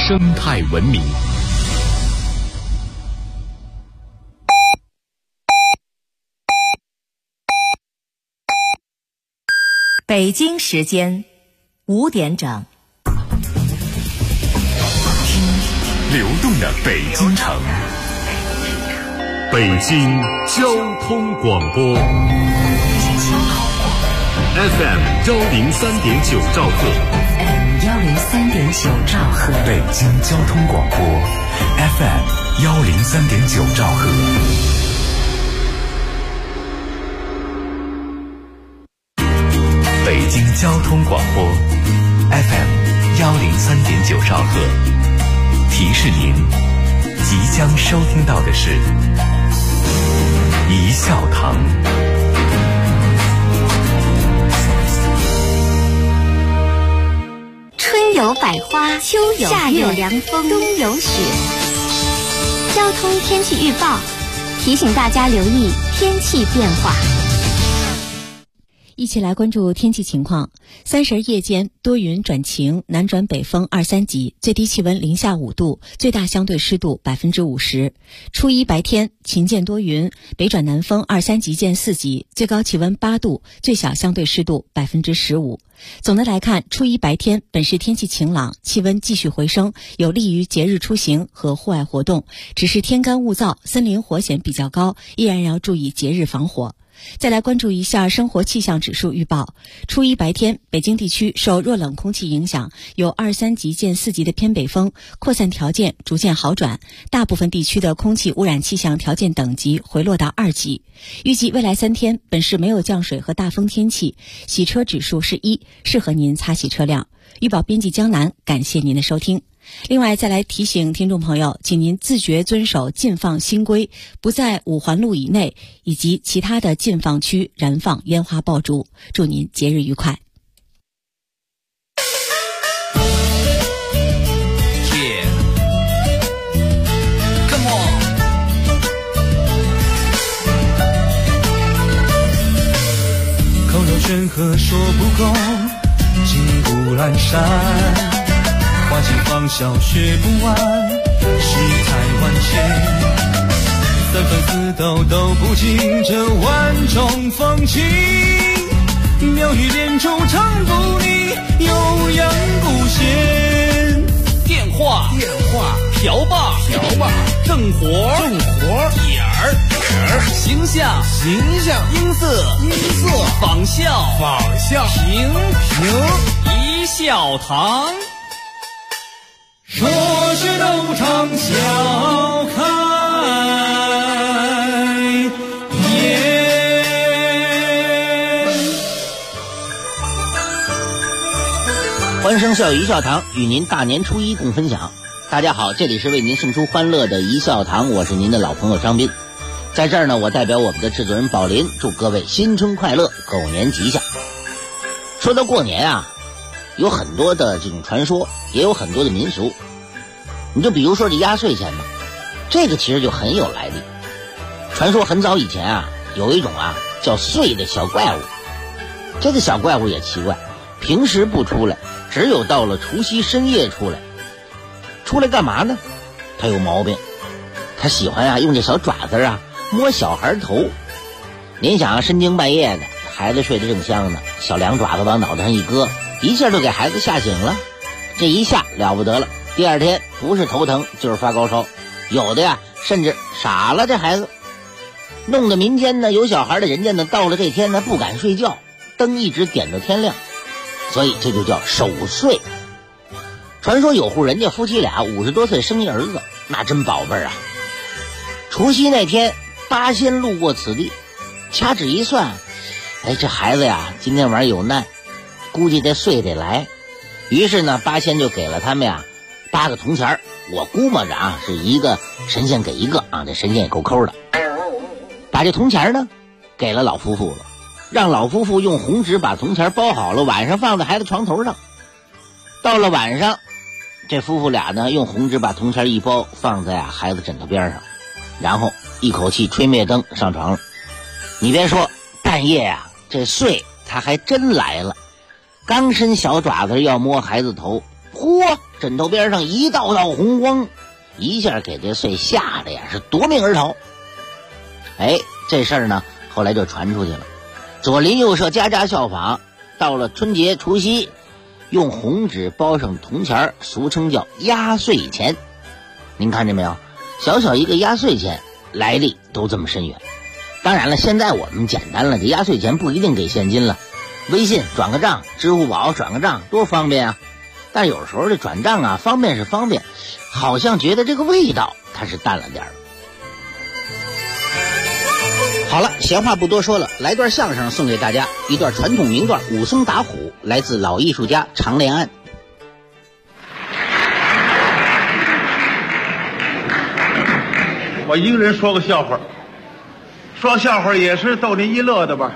生态文明。 北京时间5点整。 流动的北京城，北京交通广播 FM 103.9兆赫， 103.9兆赫， 北京交通广播 FM 103.9兆赫。北京交通广播 FM 103.9兆赫，提示您，即将收听到的是一笑堂。 春有百花，秋有夏有凉风，冬有雪。交通天气预报提醒大家留意天气变化。 一起来关注天气情况。30夜间多云转晴，南转北风2、3级，最低气温零下5度，最大相对湿度50%。初一白天晴间多云，北转南风2、3级见4级，最高气温8度，最小相对湿度15%。总的来看，初一白天本市天气晴朗，气温继续回升，有利于节日出行和户外活动。只是天干物燥，森林火险比较高，依然要注意节日防火。再来关注一下生活气象指数预报。初一白天，北京地区受弱冷空气影响，有2、3级见4级的偏北风，扩散条件逐渐好转，大部分地区的空气污染气象条件等级回落到2级。预计未来3天，本市没有降水和大风天气，洗车指数是1，适合您擦洗车辆。预报编辑江南，感谢您的收听。另外再来提醒听众朋友，请您自觉遵守禁放新规，不在5环路以内以及其他的禁放区燃放烟花爆竹。祝您节日愉快。 口若悬河说不够，金不阑珊，花期芳笑学不完，世态万千，三分四斗都不尽这万种风情，妙语连珠唱不腻，悠扬古弦。电话瓢把正活眼儿形象音色仿效平一笑堂。说是斗场笑开颜。 欢声笑语一笑堂，与您大年初一共分享。大家好，这里是为您送出欢乐的一笑堂，我是您的老朋友张斌。在这儿呢，我代表我们的制作人宝林，祝各位新春快乐，狗年吉祥。说到过年啊，有很多的这种传说，也有很多的民俗。你就比如说这压岁钱吧，这个其实就很有来历。传说很早以前啊，有一种啊叫岁的小怪物。这个小怪物也奇怪，平时不出来，只有到了除夕深夜出来。出来干嘛呢？他有毛病，他喜欢啊用这小爪子啊摸小孩头。您想啊，深更半夜的，孩子睡得正香呢，小两爪子往脑袋上一搁，一下就给孩子吓醒了。这一下了不得了，第二天不是头疼就是发高烧，有的呀甚至傻了。这孩子弄得民间呢，有小孩的人家呢，到了这天呢不敢睡觉，灯一直点到天亮，所以这就叫守岁。传说有户人家夫妻俩50多岁生一儿子，那真宝贝儿啊。除夕那天，八仙路过此地，掐指一算，这孩子呀今天晚上有难，估计这岁得来。于是呢，八仙就给了他们呀8个铜钱，我估摸着啊是一个神仙给一个啊，这神仙也够抠的。把这铜钱呢给了老夫妇了，让老夫妇用红纸把铜钱包好了，晚上放在孩子床头上。到了晚上，这夫妇俩呢用红纸把铜钱一包，放在孩子枕头边上，然后一口气吹灭灯上床了。你别说，半夜啊这岁他还真来了，刚伸小爪子要摸孩子头，嚯， 枕头边上一道道红光，一下给这穗吓得呀是夺命而逃。这事儿呢后来就传出去了，左邻右舍家家效仿，到了春节除夕，用红纸包上铜钱，俗称叫压岁钱。您看见没有？小小一个压岁钱，来历都这么深远。当然了，现在我们简单了，这压岁钱不一定给现金了，微信转个账，支付宝转个账，多方便啊！但有时候这转账啊，方便是方便，好像觉得这个味道它是淡了点儿。好了，闲话不多说了，来段相声送给大家，一段传统名段《武松打虎》，来自老艺术家常连安。 我一个人说个笑话，说笑话也是逗您一乐的吧。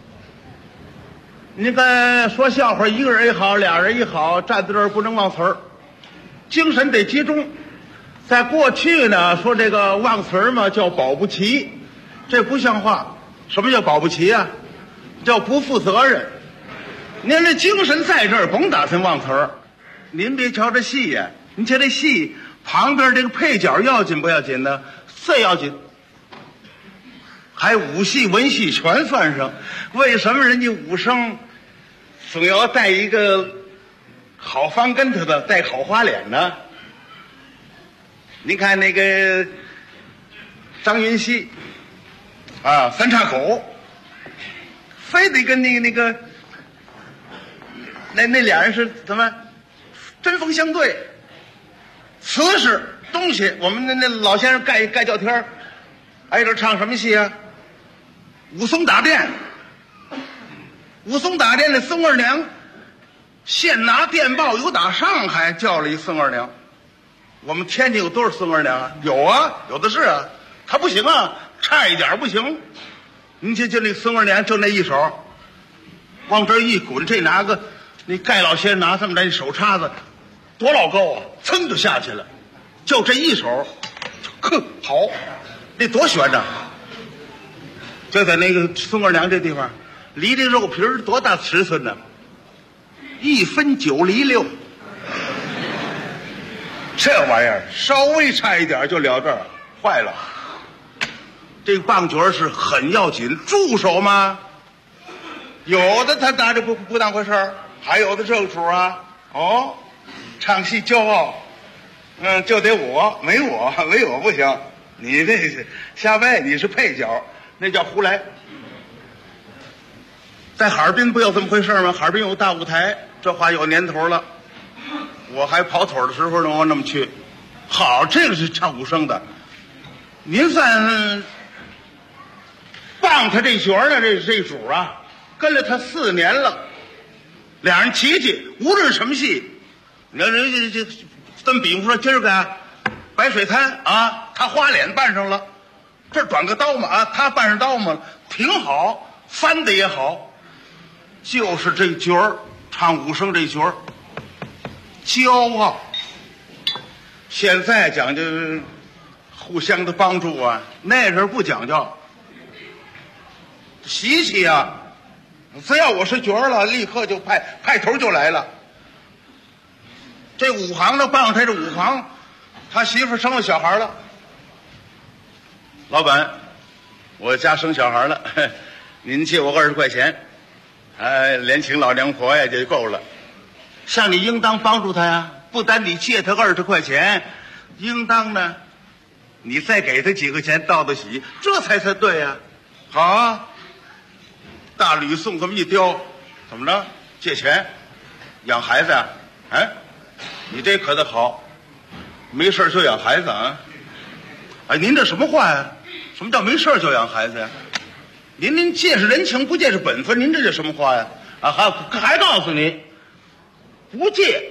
你看说笑话，一个人也好，俩人也好，站在这儿不能忘词儿，精神得集中。在过去呢，说这个忘词儿嘛，叫保不齐，这不像话。什么叫保不齐啊？叫不负责任。您这精神在这儿，甭打算忘词儿。您别瞧这戏呀，您瞧这戏旁边这个配角要紧不要紧呢？最要紧。还武戏文戏全算上。为什么人家武生总要带一个好翻跟头的，带好花脸呢？您看那个张云熙啊，三岔口，非得跟那俩人是怎么针锋相对。瓷实东西，我们那老先生盖叫天，挨着唱什么戏啊？武松打店。武松打店的宋二娘现拿电报，有打上海叫了一宋二娘。我们天津有多少宋二娘啊？有啊，有的是啊。他不行啊，差一点不行。您就那宋二娘就那一手往这一滚，这拿个那盖老先生拿这么大手叉子多老高啊，噌就下去了。就这一手好，那多悬呐。就在那个宋二娘这地方，离这肉皮多大尺寸呢？1分9厘6。这玩意儿稍微差一点就了这儿，坏了。这个棒角是很要紧，助手嘛。有的他拿着不当回事儿，还有的这个主啊，哦，唱戏骄傲，就得我，没我不行。你这瞎掰，你是配角，那叫胡来。在哈尔滨不有这么回事吗？哈尔滨有大舞台，这话有年头了。我还跑腿的时候呢，我那么去。好，这个是唱武生的。您算棒他这角呢，这主啊，跟了他4年了。俩人齐齐，无论什么戏，你看人这这么比方说，今儿个白水滩啊，他花脸扮上了，这短个刀嘛啊，他扮上刀嘛，挺好，翻的也好。就是这角儿，唱武生这角儿，骄傲。现在讲究互相的帮助啊，那时候不讲究，习气啊。只要我是角儿了，立刻就派头就来了。这武行呢，帮他这武行，他媳妇生了小孩了。老板，我家生小孩了，您借我20块钱，连请老娘婆呀就够了。像你应当帮助他呀，不单你借他20块钱，应当呢，你再给他几个钱道道喜，这才对呀。好啊，大吕送这么一雕，怎么着？借钱养孩子呀？你这可得好，没事就养孩子啊？您这什么话呀？什么叫没事就养孩子呀？您借是人情，不借是本分，您这叫什么话呀？还告诉你，不借，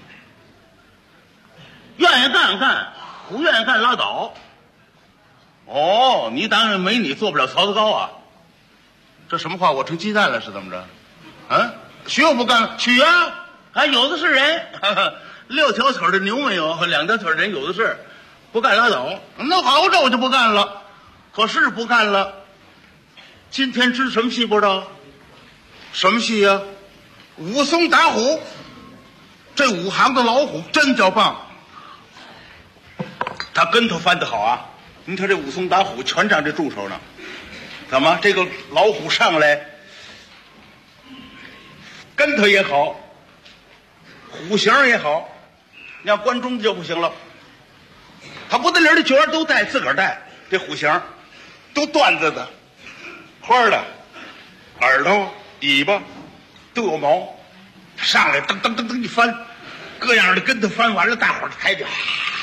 愿意干干，不愿意干拉倒。哦，你当然没你做不了槽子糕啊？这什么话？我成鸡蛋了是怎么着？许我不干，许啊！有的是人，6条腿的牛没有，2条腿的人有的是，不干拉倒。那好，这我就不干了。可是不干了。今天知什么戏不知道？什么戏呀？武松打虎。 这武行的老虎真叫棒，他跟头翻得好啊！你看这武松打虎全站这助手呢，怎么这个老虎上来，跟头也好，虎形也好，你要关中就不行了。他不得里的角儿都带，自个儿带，这虎形都缎子的、花的，耳朵、尾巴都有毛，上来噔噔噔噔一翻，各样的跟头翻完了，大伙儿抬脚，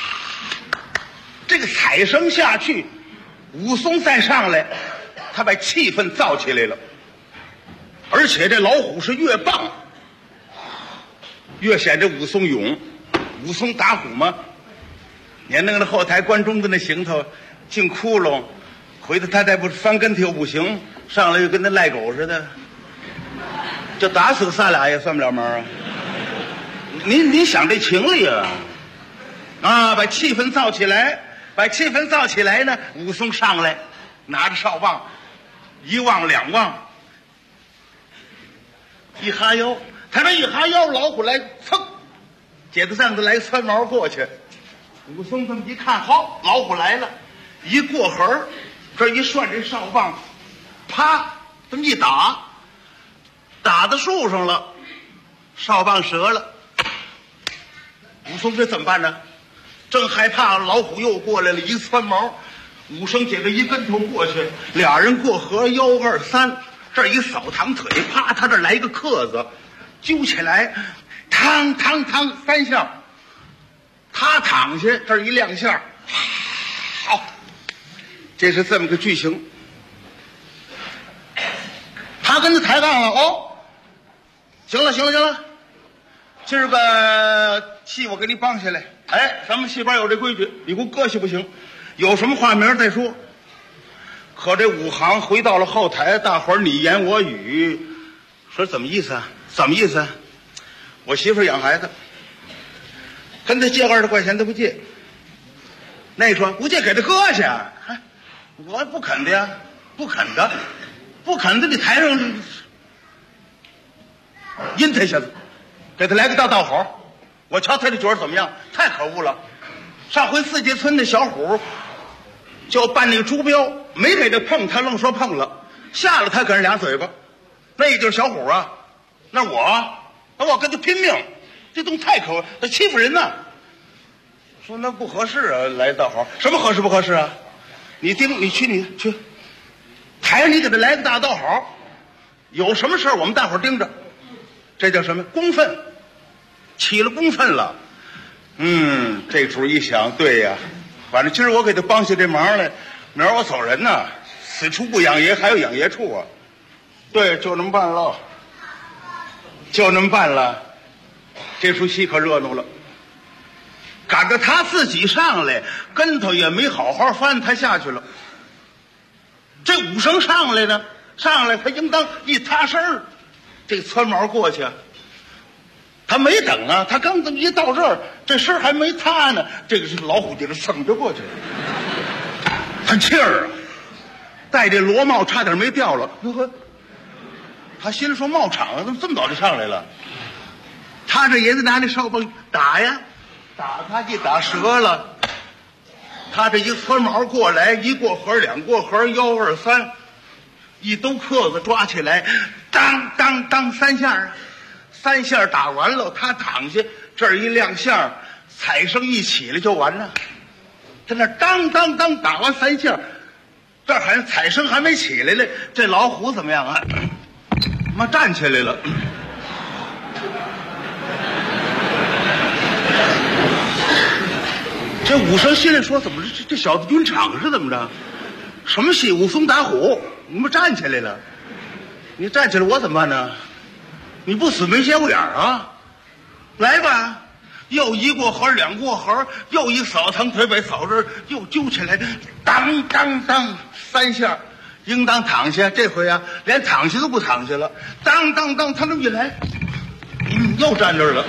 这个踩声下去，武松再上来，他把气氛造起来了。而且这老虎是越棒，越显这武松勇。武松打虎嘛，你看那个后台关中的那行头，进窟窿，回头他再不翻跟头又不行，上来又跟那赖狗似的，就打死仨俩也算不了门啊！你想这情理啊，把气氛造起来，把气氛造起来呢。武松上来，拿着哨棒，一望两望，一哈腰，他这一哈腰，老虎来噌，解子上子来窜毛过去。武松这么一看，好，老虎来了，一过河，这一涮这哨棒，啪，这么一打，打到树上了，哨棒折了。武松这怎么办呢？正害怕，老虎又过来了，一窜毛，武松姐这一跟头过去，俩人过河，1、2、3，这一扫堂腿，啪，他这来一个克子，揪起来，嘡嘡嘡3下，他躺下，这一亮相，好，这是这么个剧情。他跟他抬杠了，哦，行了，今儿个戏我给你绑下来。哎，咱们戏班有这规矩，你给我搁下不行，有什么话明儿再说。可这武行回到了后台，大伙儿你言我语，说怎么意思啊？怎么意思啊？我媳妇养孩子，跟他借20块钱他不借，那说不借给他搁下，我不肯的呀，不肯的，你台上阴他一下子，给他来个大好。我瞧他这角儿怎么样？太可恶了！上回4街村的小虎就办那个猪标，没给他碰，他愣说碰了，吓了他给人2嘴巴。那就是小虎啊，那我跟他拼命，这东西太可恶，他欺负人呢。说那不合适啊，来大好，什么合适不合适啊？你去，台上你给他来个大道好，有什么事我们大伙盯着，这叫什么公愤？起了公愤了。这主一想，对呀，反正今儿我给他帮下这忙来，明儿我走人呢，此处不养爷，还有养爷处啊。对，就那么办了，这出戏可热闹了。赶着他自己上来，跟头也没好好翻，他下去了。这武生上来呢，他应当一塌身儿，这窜毛过去，他没等啊，他刚这么一到这儿，这身还没塌呢，这个是老虎顶着蹭着过去了，他气儿啊，戴这罗帽差点没掉了。哟呵，他心里说帽场怎么这么早就上来了？他这也得拿那哨棒打呀，打他一打折了，他这一窜毛过来，一过河2过河1、2、3，一兜克子抓起来，当当当3下，3下打完了，他躺下，这儿一亮相，彩声一起来就完了。他那当当当打完3下，这儿还彩声还没起来呢，这老虎怎么样啊？妈站起来了。这武生心里说：“怎么这小子晕场是怎么着？什么戏？武松打虎，你们站起来了，你站起来我怎么办呢？你不死没斜过眼啊！来吧，又一过河2过河，又一扫堂腿把扫这又揪起来，当当当3下，应当躺下。这回啊，连躺下都不躺下了，当当当，他那么一来，又站这儿了。”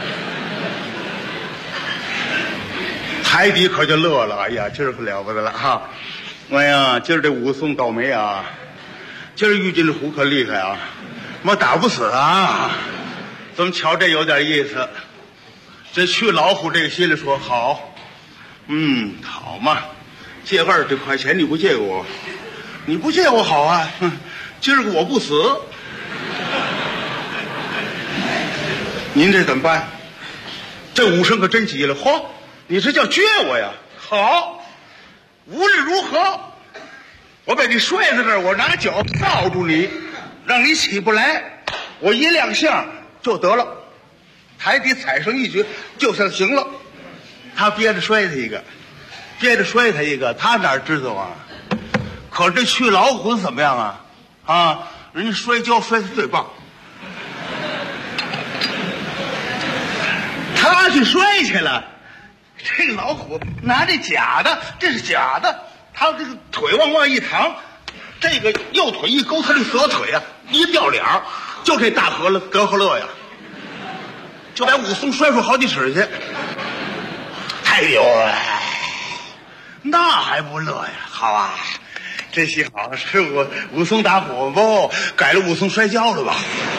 台底可就乐了，哎呀，今儿可了不得了哈！哎呀，今儿这武松倒霉啊，今儿遇见这虎可厉害啊，妈打不死啊！怎么瞧这有点意思？ 这去老虎这个心里说好，好嘛，借20块钱你不借给我，你不借我好啊，今儿个我不死，您这怎么办？这武生可真急了，嚯，你这叫撅我呀？好，无论如何，我把你摔在这儿，我拿脚抱住你，让你起不来，我一亮相就得了。台底踩上一脚就算行了。他憋着摔他一个，他哪知道啊？可是这去老虎怎么样啊？人家摔跤摔得最棒，他去摔去了。这个老虎拿这假的，这是假的，他这个腿往一躺，这个右腿一勾，他这左腿啊一掉脸儿，就这大德和乐呀。就把武松摔出好几尺去，哎呦，那还不乐呀？好啊，这戏好，是武松打虎不改了武松摔跤了吧？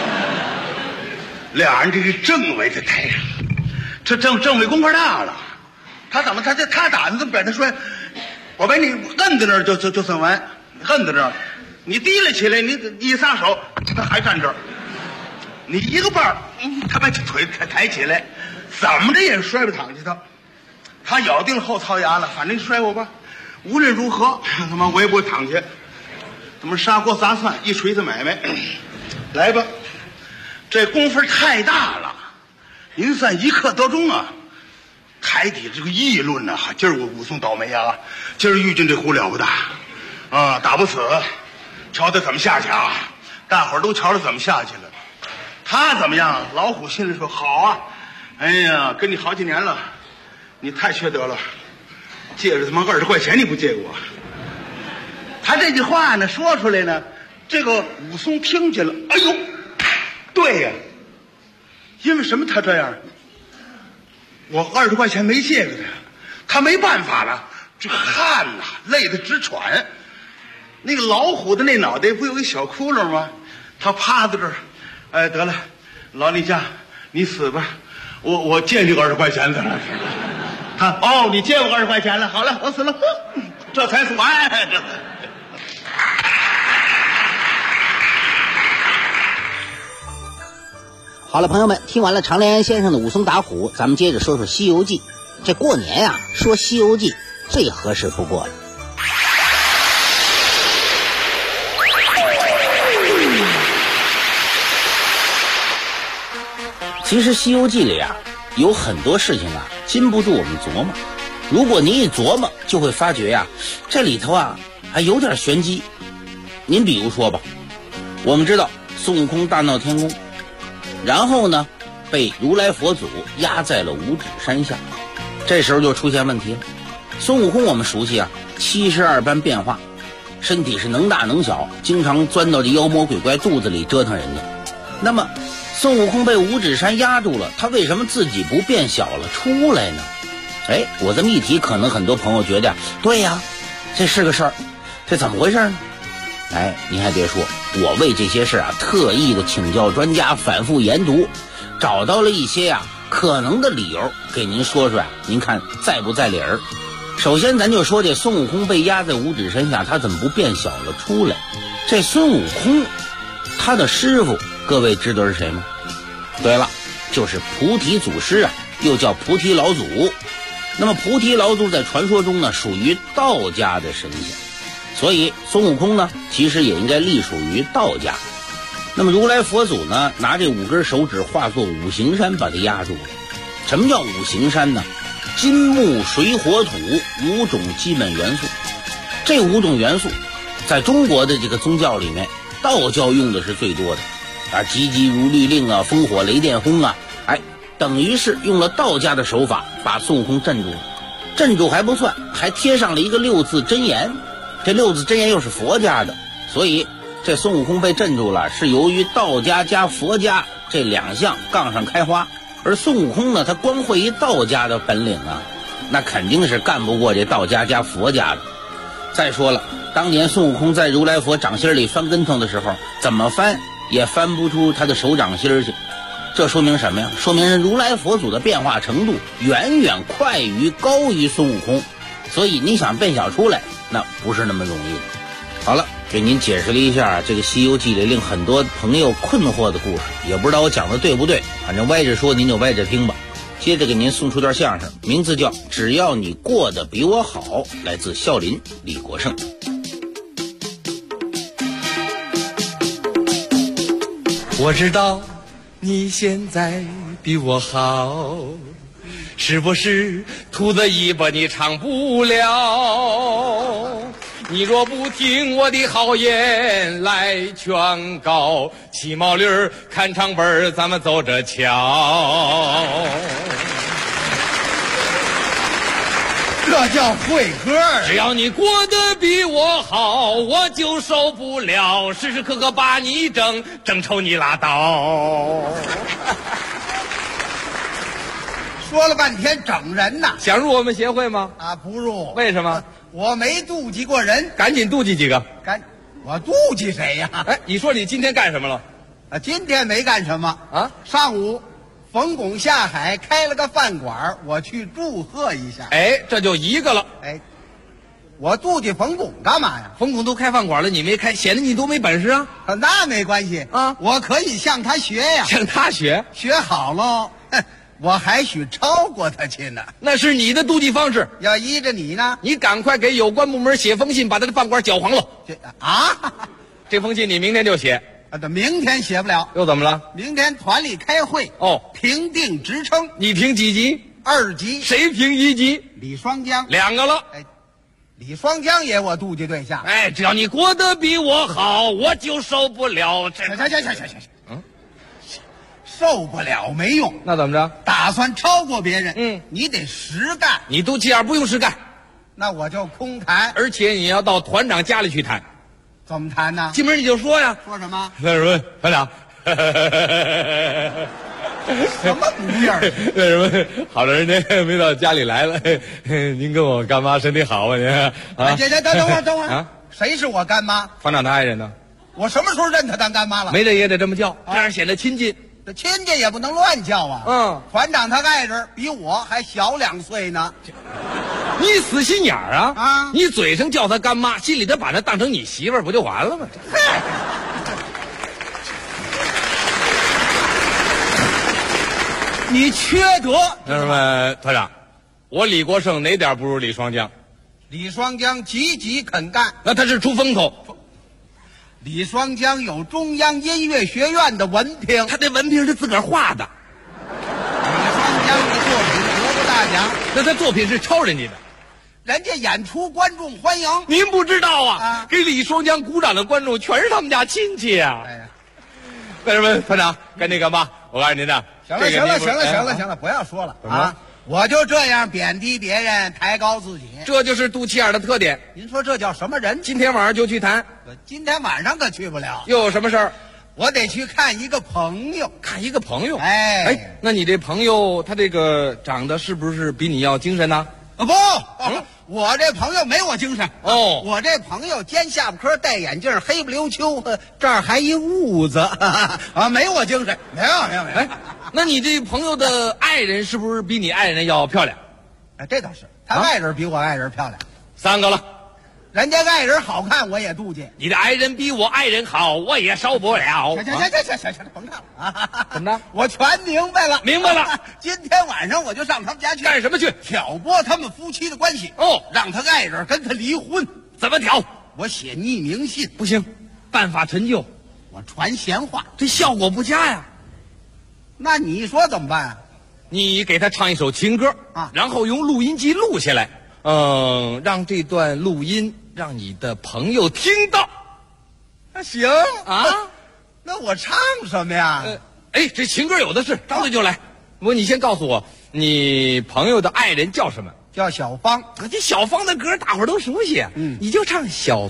俩人这个政委在台上，这政委功夫大了，他怎么他打的这么把他摔，我把你摁在那儿就算完，摁在那儿，你提了起来，你一撒手，他还站这儿。你一个半儿，他把腿抬起来，怎么着也摔不躺下他咬定了后槽牙了，反正你摔我吧，无论如何他妈我也不会躺下。他妈砂锅砸蒜一锤子买卖，来吧，这功夫太大了，您算一刻得中啊。台底这个议论呐，今儿武松倒霉啊，今儿遇见这虎了不得啊，打不死，瞧他怎么下去啊，大伙儿都瞧着怎么下去了。他怎么样？老虎心里说好啊，哎呀，跟你好几年了，你太缺德了，借着他妈20块钱你不借给我。他这句话呢说出来呢，这个武松听见了，哎呦，对呀，因为什么他这样？我20块钱没借给他没办法了，这汗呐，累得直喘。那个老虎的那脑袋不有一小窟窿吗？他趴在这儿。哎，得了，老李家，你死吧，我借你20块钱得了。你借我20块钱了，好了，我死了，这才算完。 好了，朋友们，听完了常连先生的武松打虎，咱们接着说说《西游记》。这过年呀，说《西游记》最合适不过了。其实《西游记》里啊，有很多事情啊，禁不住我们琢磨。如果您一琢磨，就会发觉呀，这里头啊还有点玄机。您比如说吧，我们知道孙悟空大闹天宫，然后呢，被如来佛祖压在了五指山下。这时候就出现问题了。孙悟空我们熟悉啊，72般变化，身体是能大能小，经常钻到这妖魔鬼怪肚子里折腾人家。那么孙悟空被五指山压住了，他为什么自己不变小了出来呢？我这么一提，可能很多朋友觉得对呀，这是个事儿，这怎么回事呢？您还别说，我为这些事啊特意的请教专家，反复研读，找到了一些可能的理由，给您说说您看在不在理儿。首先咱就说这孙悟空被压在五指山下，他怎么不变小了出来？这孙悟空他的师傅各位知道是谁吗？对了，就是菩提祖师啊，又叫菩提老祖。那么菩提老祖在传说中呢，属于道家的神仙，所以孙悟空呢，其实也应该隶属于道家。那么如来佛祖呢，拿这5根手指化作五行山，把它压住了。什么叫五行山呢？金木水火土5种基本元素。这5种元素在中国的这个宗教里面，道教用的是最多的急急如律令啊，烽火雷电轰啊，等于是用了道家的手法把孙悟空镇住了。镇住还不算，还贴上了一个6字真言。这6字真言又是佛家的，所以这孙悟空被镇住了，是由于道家加佛家这2项杠上开花。而孙悟空呢，他光会一道家的本领啊，那肯定是干不过这道家加佛家的。再说了，当年孙悟空在如来佛掌心里翻跟头的时候，怎么翻也翻不出他的手掌心去。 这说明什么呀？说明如来佛祖的变化程度远远快于高于孙悟空，所以你想变小出来，那不是那么容易的。好了，给您解释了一下这个《西游记》里令很多朋友困惑的故事，也不知道我讲的对不对，反正歪着说您就歪着听吧。接着给您送出段相声，名字叫《只要你过得比我好》，来自孝林李国盛。 我知道你现在比我好，是不是兔子尾巴你唱不了？你若不听我的好言来劝告，骑毛驴看唱本咱们走着瞧。 这叫会歌。 只要你过得比我好，我就受不了，时时刻刻把你整臭你拉倒。 说了半天整人呐， 想入我们协会吗？ 啊，不入。 为什么？ 我没妒忌过人。 赶紧妒忌几个。 我妒忌谁呀？ 哎，你说你今天干什么了？ 今天没干什么啊。 上午冯巩下海开了个饭馆，我去祝贺一下。 哎，这就一个了。 哎，我妒忌冯巩干嘛呀？ 冯巩都开饭馆了，你没开，显得你多没本事啊。 那没关系啊， 我可以向他学呀。 向他学？ 学好喽，我还许超过他去呢。 那是你的妒忌方式。 要依着你呢， 你赶快给有关部门写封信，把他的饭馆搅黄了。这封信你明天就写。 明天写不了。 又怎么了？ 明天团里开会评定职称。 你评几级 ？2级。 谁评1级？ 李双江。 2个了。 哎，李双江也我妒忌对象。 哎，只要你过得比我好，我就受不了。 行，受不了没用。 那怎么着？ 打算超过别人，你得实干。 你肚脐眼不用实干， 那我就空谈。 而且你要到团长家里去谈。 怎么谈呢？ 进门你就说呀。 说什么？ 那什么，团长。 什么不样？ 那什么，好长时间没到家里来了，您跟我干妈身体好吗？您啊？ 等会儿啊！谁是我干妈？ 团长的爱人呢？ 我什么时候认她当干妈了？ 没这也得这么叫，这样显得亲近。 这亲戚也不能乱叫啊！团长他爱人比我还小2岁呢。 你死心眼儿啊！你嘴上叫他干妈，心里头把他当成你媳妇儿，不就完了吗？ 你缺德！ 那什么，团长，我李国盛哪点不如李双江？ 李双江积极肯干， 那他是出风头。 李双江有中央音乐学院的文凭， 他这文凭是自个儿画的。 李双江的作品得过大奖， 那他作品是抄人家的。 人家演出观众欢迎， 您不知道啊？给李双江鼓掌的观众全是他们家亲戚啊！ 哎呀， 为什么团长赶紧干嘛？我告诉您呢， 行了，不要说了啊！我就这样贬低别人，抬高自己， 这就是肚脐眼的特点。 您说这叫什么人？ 今天晚上就去谈。 今天晚上可去不了。 又有什么事儿？ 我得去看一个朋友。 看一个朋友？ 哎， 那你这朋友他这个长得是不是比你要精神呢？ 不，我这朋友没我精神。我这朋友尖下巴颏，戴眼镜，黑不溜秋，这儿还一痦子啊，没我精神。没有。 哎，那你这朋友的爱人是不是比你爱人要漂亮？ 哎，这倒是，他爱人比我爱人漂亮。 3个了。 人家爱人好看，我也妒忌。 你的爱人比我爱人好，我也受不了。 行，甭看了啊！ 怎么着？ 我全明白了。今天晚上我就上他们家去。 干什么去？ 挑拨他们夫妻的关系。让他爱人跟他离婚。 怎么挑？ 我写匿名信。 不行，办法陈旧。 我传闲话， 这效果不佳呀。 那你说怎么办啊？ 你给他唱一首情歌啊，然后用录音机录下来。让这段录音让你的朋友听到。 行啊，那我唱什么呀？ 这情歌有的是，张嘴就来。不过你先告诉我，你朋友的爱人叫什么？ 叫小芳。 这小芳的歌大伙儿都熟悉。你就唱小。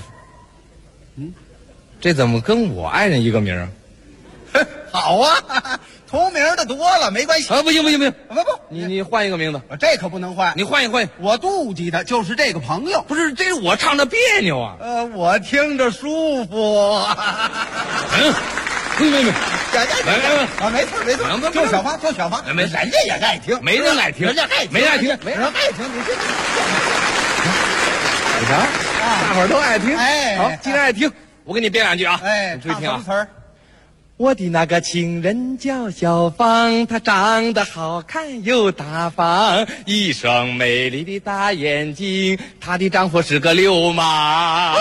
这怎么跟我爱人一个名啊？ 好啊，同名的多了，没关系啊！不行， 不， 你换一个名字， 这可不能换。 你换一换， 我妒忌的就是这个朋友， 不是这我唱着别扭啊。 我听着舒服。 没， 没错，就小芳，人家也爱听， 没人爱听， 人家爱听， 没人爱听， 你这。 你瞧，大伙儿都爱听。 哎， 好，既然爱听，我给你编两句啊。 哎， 你注意听啊。 词儿。 我的那个情人叫小芳，她长得好看又大方，一双美丽的大眼睛，她的丈夫是个流氓。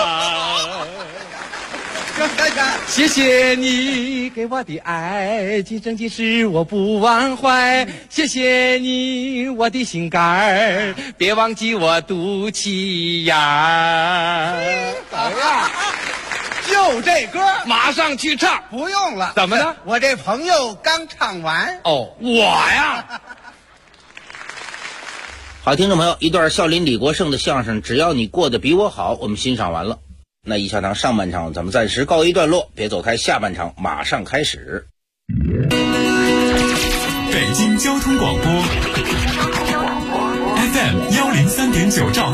谢谢你给我的爱，今生今世我不忘怀。谢谢你我的心肝儿，别忘记我肚脐眼儿。 好呀，就这歌马上去唱。 不用了。 怎么呢？ 我这朋友刚唱完。 哦，我呀。 好，听众朋友，一段孝林李国盛的相声《只要你过得比我好》，我们欣赏完了。那一小堂上半场咱们暂时告一段落，别走开，下半场马上开始。 北京交通广播 FM 103.9兆赫，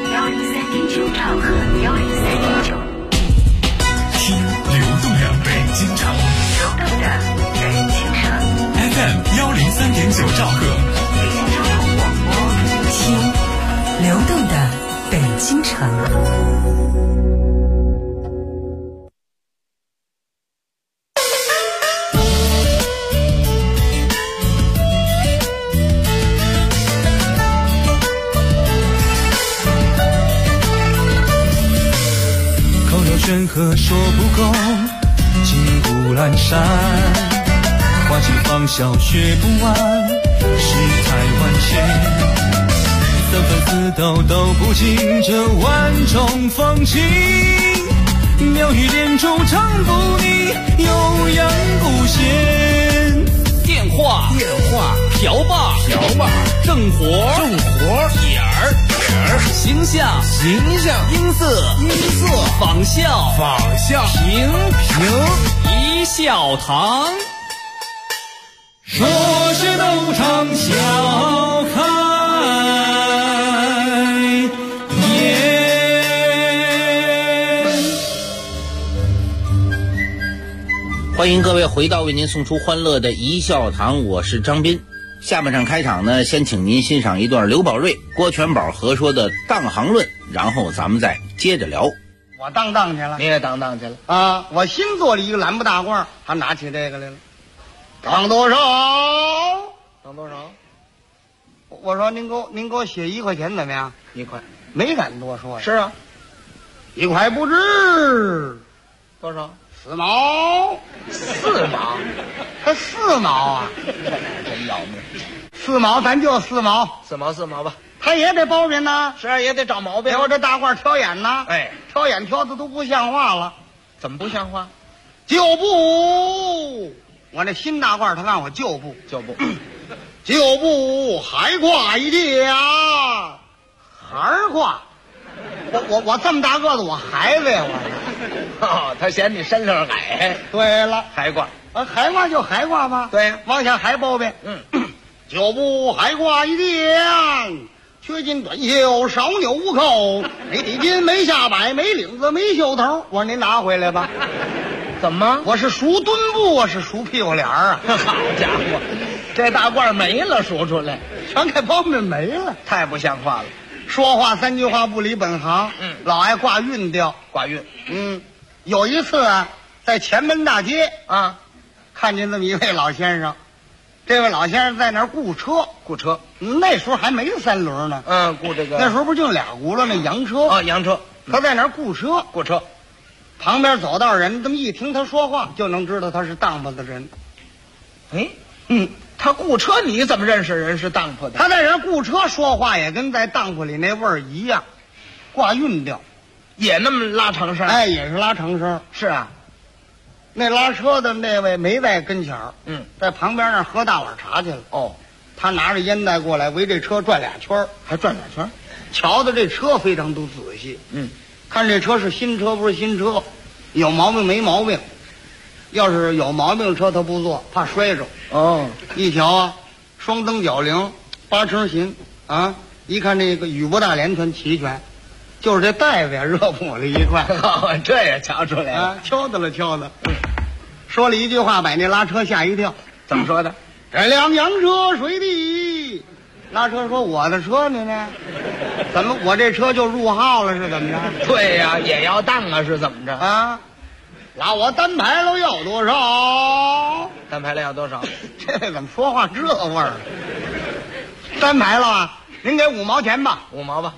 听流动的北京城，FM 103.9兆赫， 听流动的北京城。 劝和说不够，金谷阑珊，花期芳笑学不完，世态万千，三分四斗都不尽这万种风情，妙语连珠唱不腻，悠扬不闲。 电话瓢把正活眼儿形象音色仿效平一笑堂， 说是都唱笑开颜。 欢迎各位回到为您送出欢乐的一笑堂，我是张斌。下半场开场呢，先请您欣赏一段刘宝瑞、郭全宝合说的《当行论》，然后咱们再接着聊。 我当去了， 你也当去了啊！我新做了一个蓝布大褂，他拿起这个来了。当多少？我说您给我写1块钱怎么样？1块，没敢多说。 是啊 ，1块不值。 多少 ？4毛。 4毛？ 他4毛啊！ 真要命 ！4毛，咱就4毛 ，4毛吧。 他也得包庇呢， 是啊，也得找毛病。 我这大褂挑眼呢， 哎， 挑眼挑的都不像话了。 怎么不像话？ 旧布，我那新大褂他让我旧布，旧布还挂一条，还挂。我这么大个子，我孩子呀，我。 他嫌你身上矮。 对了， 还挂。 还挂就还挂吧。 对， 往下还包呗。旧布还挂一条，缺斤短袖，少纽无扣，没底襟，没下摆，没领子，没袖头。我说您拿回来吧。 怎么？ 我是数墩布，我是数屁股脸啊！ 好家伙，这大褂没了，数出来， 全给包面没了， 太不像话了。 说话3句话不离本行，老爱挂韵调， 挂韵。 有一次啊，在前门大街啊， 看见这么一位老先生，这位老先生在那儿雇车，那时候还没3轮呢， 雇这个， 那时候不就2轱辘那洋车啊，洋车， 他在那儿雇车，旁边走道人这么一听他说话，就能知道他是当铺的人。 他雇车，你怎么认识人是当铺的？ 他在人雇车说话也跟在当铺里那味儿一样，挂韵调， 也那么拉长声。 哎，也是拉长声。 是啊， 那拉车的那位没在跟前儿，在旁边那儿喝大碗茶去了。 哦， 他拿着烟袋过来，围这车转2圈， 还转2圈， 瞧的这车非常都仔细。看这车是新车不是新车，有毛病没毛病。要是有毛病车他不坐，怕摔着。一瞧啊，双蹬脚铃，8成琴啊！一看这个宇舶大连全齐全，就是这袋子呀热破了一块。 这也瞧出来了， 敲的了。 说了一句话，把那拉车吓一跳。 怎么说的？ 这辆洋车水滴。拉车说：“我的车呢？怎么我这车就入号了？是怎么着？” 对呀，也要当啊，是怎么着啊？拉我单排了要多少？ 单排了要多少？ 这怎么说话这味儿？单排了，您给5毛钱吧。 5毛吧。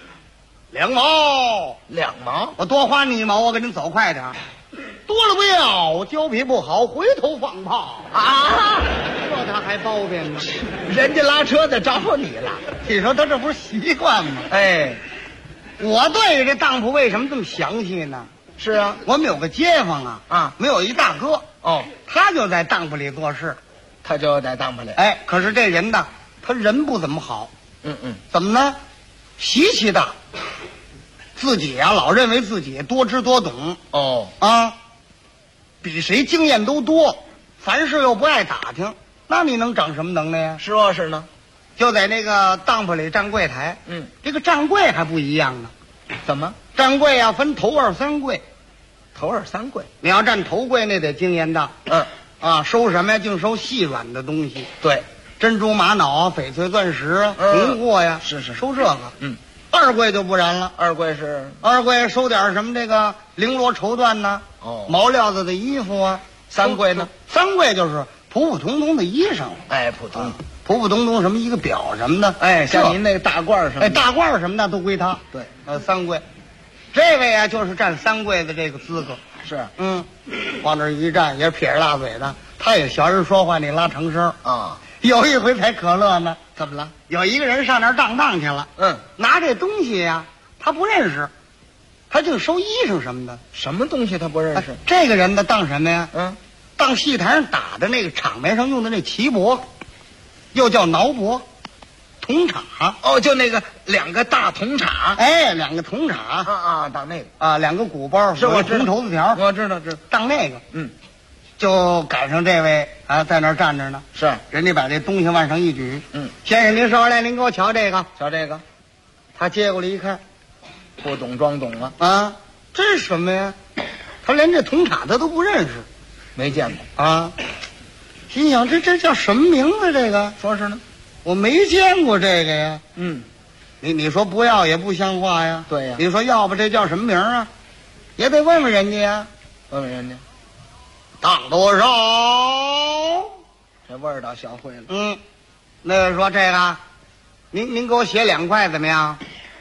2毛。 2毛？ 我多花你1毛，我给您走快点。多了不要，胶皮不好，回头放炮啊！ 这他还包庇呢？ 人家拉车的找你了， 你说他这不是习惯吗？ 哎， 我对这当铺为什么这么详细呢？ 是啊， 我们有个街坊啊，没有一大哥哦， 他就在当铺里做事， 他就在当铺里。 哎，可是这人呢，他人不怎么好。怎么呢？习气大，自己啊老认为自己多知多懂。 哦啊。比谁经验都多，凡事又不爱打听，那你能长什么能耐呀？ 是呢， 就在那个当铺里站柜台。这个站柜还不一样呢。 怎么？ 站柜啊，分头2、3柜。 头2、3柜， 你要站头柜，那得经验大。收什么呀？净收细软的东西。 对， 珍珠玛瑙啊，翡翠钻石啊，红货呀， 是收这个。2柜就不然了。 2柜是 2柜收点什么这个绫罗绸缎呢？毛料子的衣服啊。 3柜呢 ？3柜就是普普通通的衣裳。 哎，普通什么一个表什么的。 哎，像您那个大褂什么的。 哎，大褂什么的都归他。 对 ，3柜，这位啊就是占3柜的这个资格。 是， 往那一站也是撇着大嘴的，他也学人说话那拉长声啊。有一回才可乐呢， 怎么了？ 有一个人上那儿当去了，拿这东西呀，他不认识，他净收衣裳什么的。 什么东西他不认识？ 这个人呢，当什么呀？当戏台上打的那个场面上用的那旗帛，又叫挠帛，铜镲。 哦，就那个2个大铜镲。 哎，2个铜镲。 当那个 2个鼓包， 是我铜绸子条。 我知道， 当那个。就赶上这位啊，在那儿站着呢。 是， 人家把这东西往上一举。先生您收来，您给我瞧这个。 瞧这个， 他接过来一看， 不懂装懂了啊！这是什么呀？他连这铜镲他都不认识， 没见过啊。心想这叫什么名字？这个说是呢， 我没见过这个呀。你说不要也不像话呀。 对呀。 你说要不这叫什么名啊？也得问问人家呀。 问问人家。 当多少？ 这味儿倒学会了。 那个说这个，您给我写2块怎么样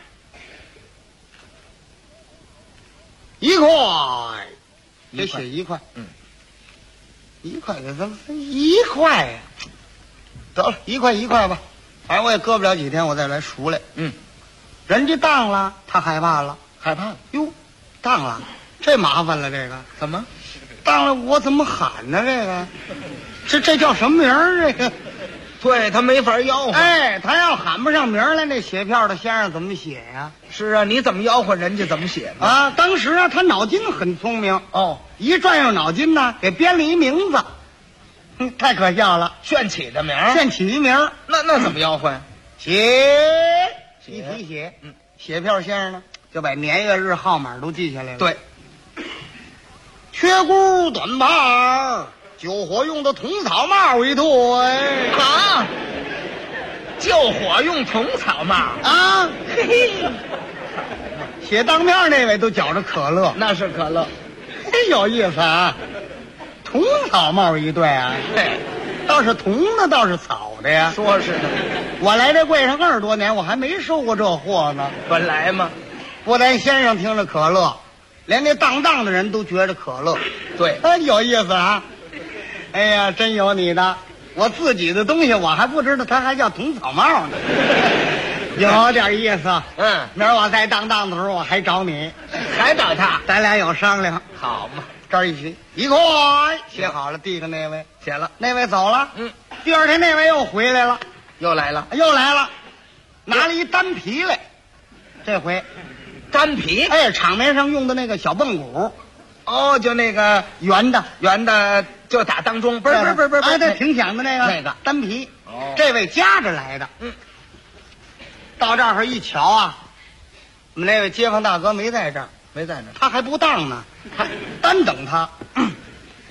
？1块，得写1块。1块给咱1块呀。得了，1块吧。反正我也搁不了几天，我再来赎来。人家当了，他害怕了。哟，当了，这麻烦了。这个怎么？ 当了我怎么喊呢？这叫什么名儿？这个， 对他没法吆喝。 哎，他要喊不上名来，那写票的先生怎么写呀？ 是啊，你怎么吆喝人家怎么写呢？ 啊，当时啊，他脑筋很聪明一转悠脑筋呢，给编了一名字，太可笑了， 炫起的名， 炫起一名。 那怎么吆喝呀？ 写，写票先生呢，就把年月日号码都记下来了。 对。 缺箍短帕，救火用的铜草帽一对啊！救火用铜草帽啊！嘿嘿，写当面那位都觉着可乐， 那是可乐， 真有意思啊！铜草帽一对啊， 对， 倒是铜的，倒是草的呀。 说是的， 我来这柜上20多年，我还没收过这货呢。 本来嘛， 不但先生听着可乐。连那当的人都觉着可乐， 对， 有意思啊！哎呀，真有你的！我自己的东西我还不知道，它还叫铜草帽呢，有点意思。明儿我再当的时候，我还找你， 还找他， 咱俩有商量。 好嘛， 这儿一起1块，写好了，递给那位， 写了， 那位走了。第二天那位又回来了， 又来了， 拿了一单皮来，这回。 单皮， 哎，场面上用的那个小蹦鼓， 就那个圆的，就打当中，不是， 哎，对，挺响的那个单皮。这位夹着来的。到这儿一瞧啊，我们那位街坊大哥没在这儿，他还不当呢，还单等他。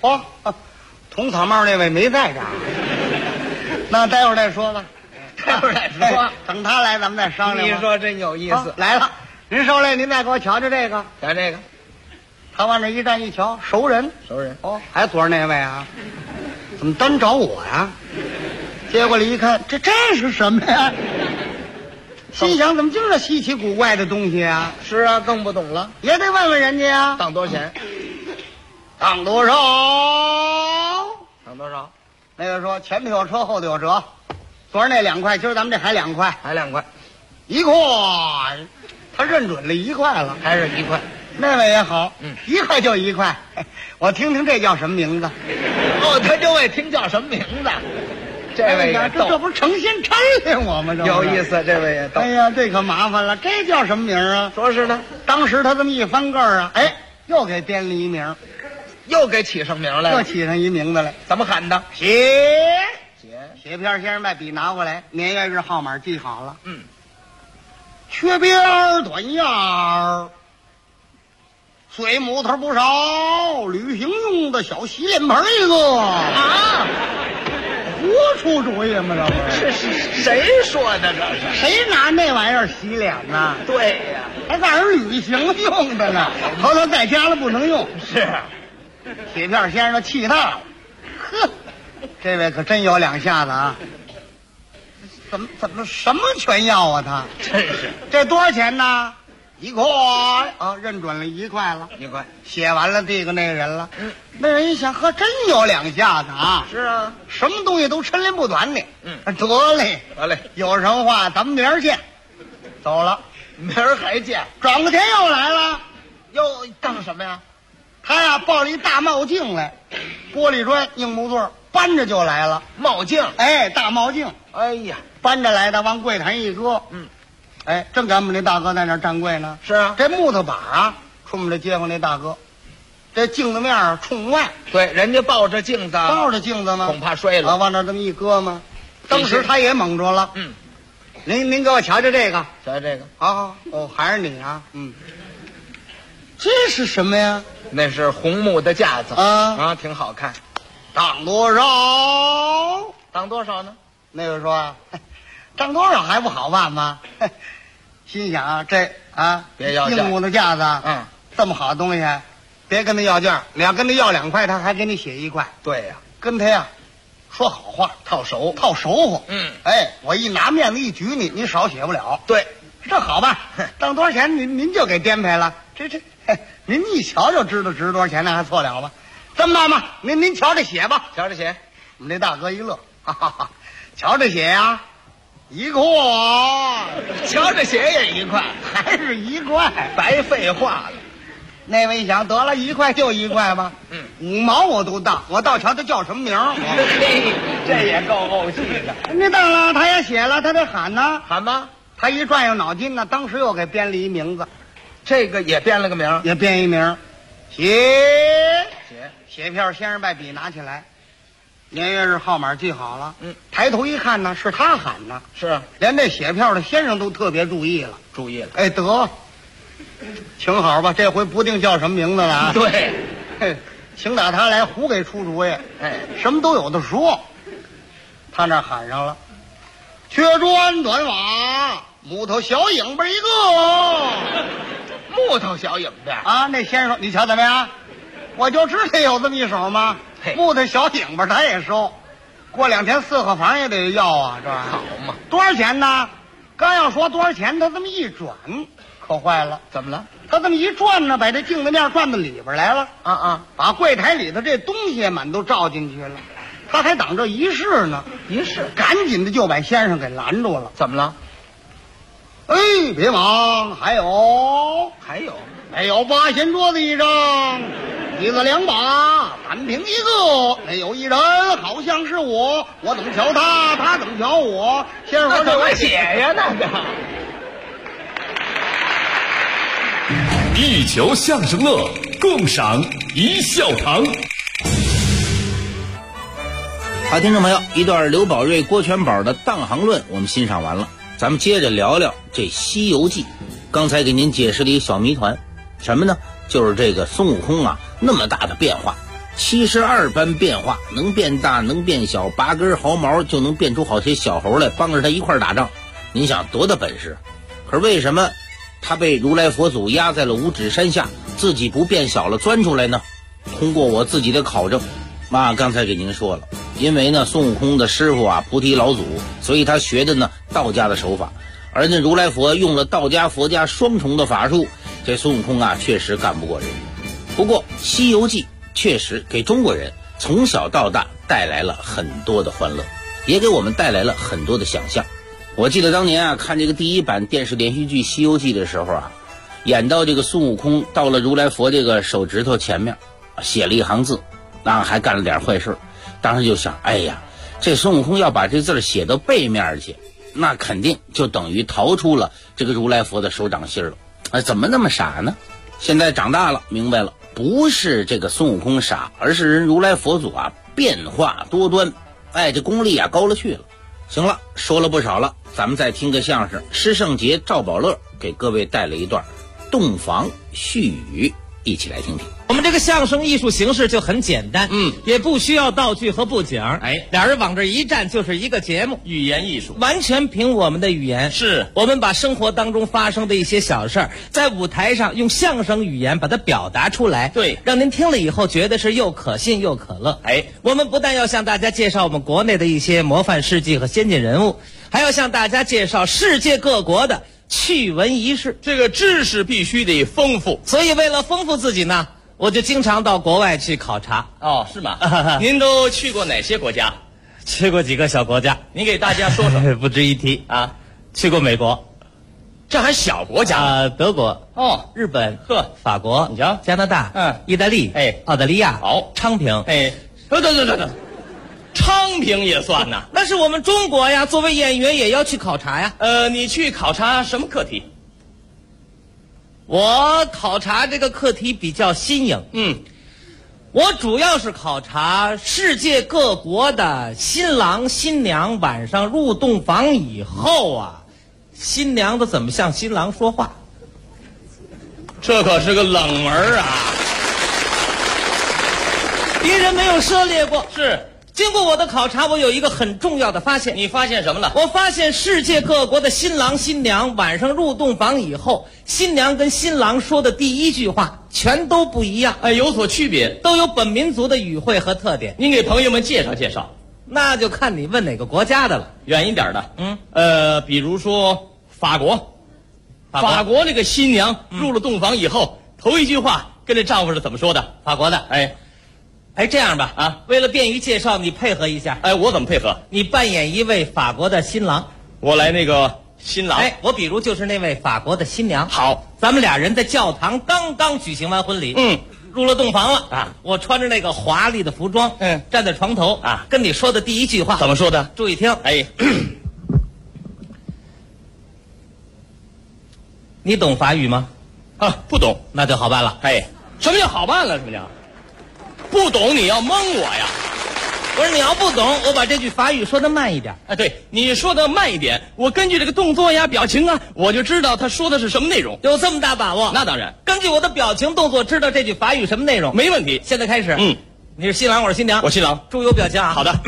嚯，铜草帽那位没在这儿，那待会儿再说吧。 待会儿再说， 等他来咱们再商量。 你说真有意思。 来了，您受累，您再给我瞧瞧这个。 瞧这个， 他往那一站一瞧，熟人。哦，还昨儿那位啊？怎么单找我呀？接过来一看，这是什么呀？心想怎么就是稀奇古怪的东西啊？ 是啊，更不懂了， 也得问问人家呀。 当多少钱？ 当多少？ 当多少？ 那个说前头有车，后头有折。昨儿那2块，今儿咱们这还2块， 还2块 ，1块。他认准了1块了， 还是1块。 那位也好，1块就1块。我听听这叫什么名字？ 哦，他就会听叫什么名字。这位也逗， 这不是成心抻练我吗？ 有意思，这位也逗。 哎呀，这可麻烦了，这叫什么名啊？ 说是呢。 当时他这么一翻个儿啊，哎，又给编了一名， 又给起上名来了， 又起上一名字来。 怎么喊的？ 写片先生把笔拿过来，年月日号码记好了。缺边儿短样儿，碎木头不少，旅行用的小洗脸盆一个啊！ 胡出主意吗？这是谁说的？这是谁拿那玩意儿洗脸呢？ 对呀， 还告诉人旅行用的呢，回头在家了不能用。 是， 铁片先生气大了，呵，这位可真有2下子啊！怎么什么全要啊？他真是。 这多少钱呢？1块啊，认准了1块了。 1块， 写完了递给那个人了。那人一想，呵，真有2下子啊！ 是啊， 什么东西都抻连不短的。得嘞，有什么话咱们明儿见。走了， 明儿还见。 转过天又来了， 又干什么呀？ 他呀抱了一大帽镜来，玻璃砖硬木座，搬着就来了。 帽镜， 哎，大帽镜， 哎呀， 搬着来的，往柜台一搁。哎，正赶我们那大哥在那儿站柜呢。 是啊， 这木头板啊，冲我们这街坊那大哥，这镜子面儿冲外。 对，人家抱着镜子， 吗？ 恐怕摔了。 啊，往那这么一搁吗？当时他也蒙着了。您给我瞧瞧这个， 瞧瞧这个。 好，哦，还是你啊。这是什么呀？ 那是红木的架子啊，挺好看。 当多少？ 当多少呢？ 那个说，当多少还不好办吗？心想这啊， 别要价， 硬木的架子，这么好的东西，别跟他要价。你要跟他要2块，他还给你写1块。 对呀， 跟他呀说好话， 套熟乎。哎，我一拿面子一举你少写不了。 对， 这好吧？当多少钱您就给颠沛了。这您一瞧就知道值多少钱，那还错了吧？这么办吧，您瞧着写吧， 瞧着写。 我们这大哥一乐，哈哈哈，瞧着写呀，1块， 瞧着写也1块， 还是1块， 白废话了。 那位一想，得了，1块就1块吧，5毛我都当，我倒瞧他叫什么名儿。 这也够怄气的。 你当了，他也写了，他得喊呢， 喊吗？ 他一转悠脑筋呢，当时又给编了一名字， 这个也编了个名， 也编一名，写票先生把笔拿起来，年月日号码记好了。抬头一看呢，是他喊的， 是连这写票的先生都特别注意了。哎，得，请好吧，这回不定叫什么名字了啊。 对， 请打他来，胡给出主意。哎，什么都有的说。他那喊上了，缺砖短瓦，木头小影子一个。 木头小影子啊，那先生说，你瞧怎么样？我就知道有这么一手吗？木头小影子他也收，过2天4合房也得要啊，这好嘛？ 多少钱呢？刚要说多少钱，他这么一转，可坏了。 怎么了？ 他这么一转呢，把这镜子面转到里边来了。把柜台里头这东西满都照进去了。他还等着一试呢，赶紧的就把先生给拦住了。 怎么了？ 哎，别忙，还有8仙桌子一张，椅子2把，单凭一个。没有一人，好像是我怎么瞧他，他怎么瞧我。先生说怎么写呀？那个一球相声乐，共赏一笑堂。 好，听众朋友，一段刘宝瑞、郭全宝的《当行论》我们欣赏完了，咱们接着聊聊这《西游记》。刚才给您解释了一个小谜团，什么呢？就是这个孙悟空啊，那么大的变化， 72般变化，能变大能变小，8根毫毛就能变出好些小猴来帮着他一块打仗。您想多大本事？可是为什么他被如来佛祖压在了五指山下，自己不变小了钻出来呢？通过我自己的考证，刚才给您说了，因为呢孙悟空的师傅菩提老祖，所以他学的呢道家的手法，而那如来佛用了道家佛家双重的法术，这孙悟空确实干不过人。不过《西游记》确实给中国人从小到大带来了很多的欢乐，也给我们带来了很多的想象。我记得当年看这个第1版电视连续剧《西游记》的时候演到这个孙悟空到了如来佛这个手指头前面，写了一行字，还干了点坏事。当时就想，哎呀，这孙悟空要把这字写到背面去，那肯定就等于逃出了这个如来佛的手掌心了。怎么那么傻呢？现在长大了明白了，不是这个孙悟空傻，而是人如来佛祖变化多端，这功力高了去了。行了，说了不少了，咱们再听个相声。施圣杰、赵宝乐给各位带了一段洞房絮语，一起来听听。 我们这个相声艺术形式就很简单，也不需要道具和布景，俩人往这一站就是一个节目， 语言艺术完全凭我们的语言。 是我们把生活当中发生的一些小事儿，在舞台上用相声语言把它表达出来， 对， 让您听了以后觉得是又可信又可乐。我们不但要向大家介绍我们国内的一些模范事迹和先进人物，还要向大家介绍世界各国的趣闻轶事。 这个知识必须得丰富， 所以为了丰富自己呢，我就经常到国外去考察。 是吗？您都去过哪些国家？ 去过几个小国家， 您给大家说说。 不值一提去过美国， 这还小国家德国日本法国， 你瞧， 加拿大意大利澳大利亚昌平等，昌平也算呐？ 那是我们中国呀，作为演员也要去考察呀。 你去考察什么课题？ 我考察这个课题比较新颖，我主要是考察世界各国的新郎新娘晚上入洞房以后新娘子怎么向新郎说话。 这可是个冷门别人没有涉猎过。 是。 经过我的考察，我有一个很重要的发现。 你发现什么了？ 我发现世界各国的新郎新娘晚上入洞房以后，新娘跟新郎说的第一句话全都不一样， 有所区别， 都有本民族的语汇和特点。 您给朋友们介绍介绍。 那就看你问哪个国家的了。 远一点的，比如说法国这个新娘入了洞房以后，头一句话跟这丈夫是怎么说的？ 法国的。这样吧为了便于介绍，你配合一下。 我怎么配合？ 你扮演一位法国的新郎， 我来那个新郎。 我比如就是那位法国的新娘。 好， 咱们俩人在教堂刚刚举行完婚礼，入了洞房了我穿着那个华丽的服装，站在床头跟你说的第一句话怎么说的？ 注意听。你懂法语吗？ 不懂。 那就好办了。 什么叫好办了？什么叫不懂？你要蒙我呀？ 不是，你要不懂，我把这句法语说的慢一点。 对，你说的慢一点，我根据这个动作呀、表情我就知道他说的是什么内容。 有这么大把握？ 那当然。 根据我的表情动作，知道这句法语什么内容？ 没问题。 现在开始。你是新郎，我是新娘。 我新郎。 注意有表情好的。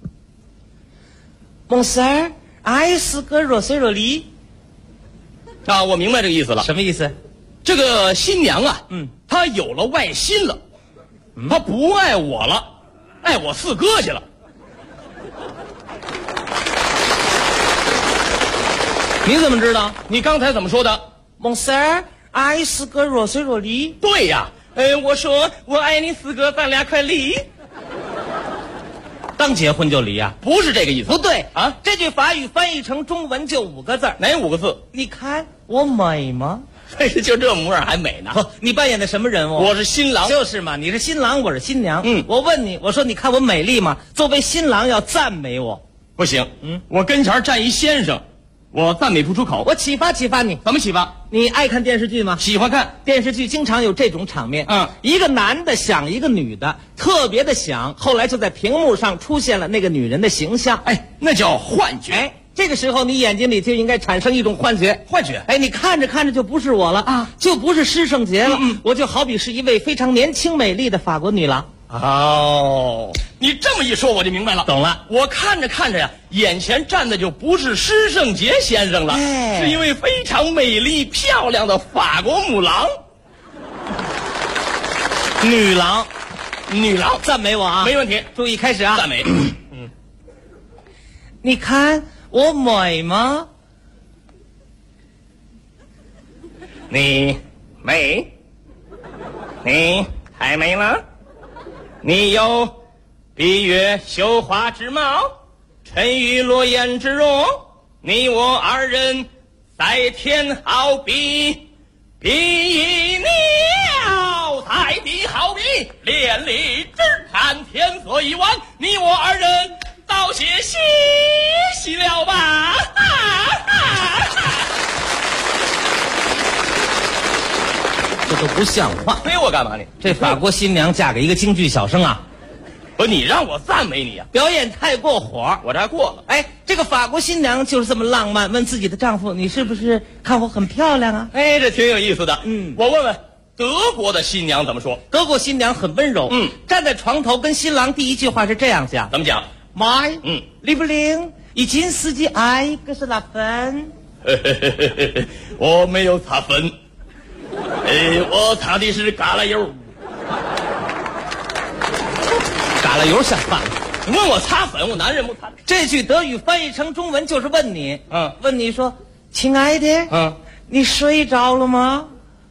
Mon sœur, est-ce que je suis jolie？ 我明白这个意思了。 什么意思？ 这个新娘她有了外心了，她不爱我了，爱我四哥去了。 你怎么知道？ 你刚才怎么说的？ Mon sœur, est-ce que je suis jolie？ 对呀，我说我爱你四哥，咱俩快离。 刚结婚就离呀？ 不是这个意思。 不对这句法语翻译成中文就5个字。 哪5个字？ 你看我美吗？ 就这模样还美呢。 你扮演的什么人物？ 我是新郎。 就是嘛，你是新郎，我是新娘。我问你，我说你看我美丽吗？作为新郎要赞美我。 不行，我跟前站一先生，我赞美不出口。 我启发启发你。 怎么启发？ 你爱看电视剧吗？ 喜欢看。 电视剧经常有这种场面，一个男的想一个女的，特别的想，后来就在屏幕上出现了那个女人的形象， 那叫幻觉。 这个时候你眼睛里就应该产生一种幻觉。你看着看着就不是我了就不是施圣杰了，我就好比是一位非常年轻美丽的法国女郎。 哦，你这么一说我就明白了， 懂了。 我看着看着呀，眼前站的就不是施圣杰先生了，是一位非常美丽漂亮的法国母狼。 女郎， 赞美我啊，没问题。 注意开始啊， 赞美。 你看我美吗？ 你美，你太美了。你有闭月羞花之貌，沉鱼落雁之容。你我二人在天好比鸟，在地好比连理，只看天色已晚，你我二人早些歇息了吧。 这都不像话！ 推我干嘛你？ 这法国新娘嫁给一个京剧小生啊！ 不，你让我赞美你呀， 表演太过火， 我这还过了。 哎，这个法国新娘就是这么浪漫，问自己的丈夫：“你是不是看我很漂亮啊？” 哎，这挺有意思的。我问问德国的新娘怎么说？ 德国新娘很温柔，站在床头跟新郎第一句话是这样讲：“ 怎么讲 ？My，Liebling，已经司机爱可是拉芬。” 我没有擦粉。我擦的是嘎啦油， 嘎啦油下饭了。 你问我擦粉，我男人不擦。 这句德语翻译成中文就是问你，问你说，亲爱的，你睡着了吗？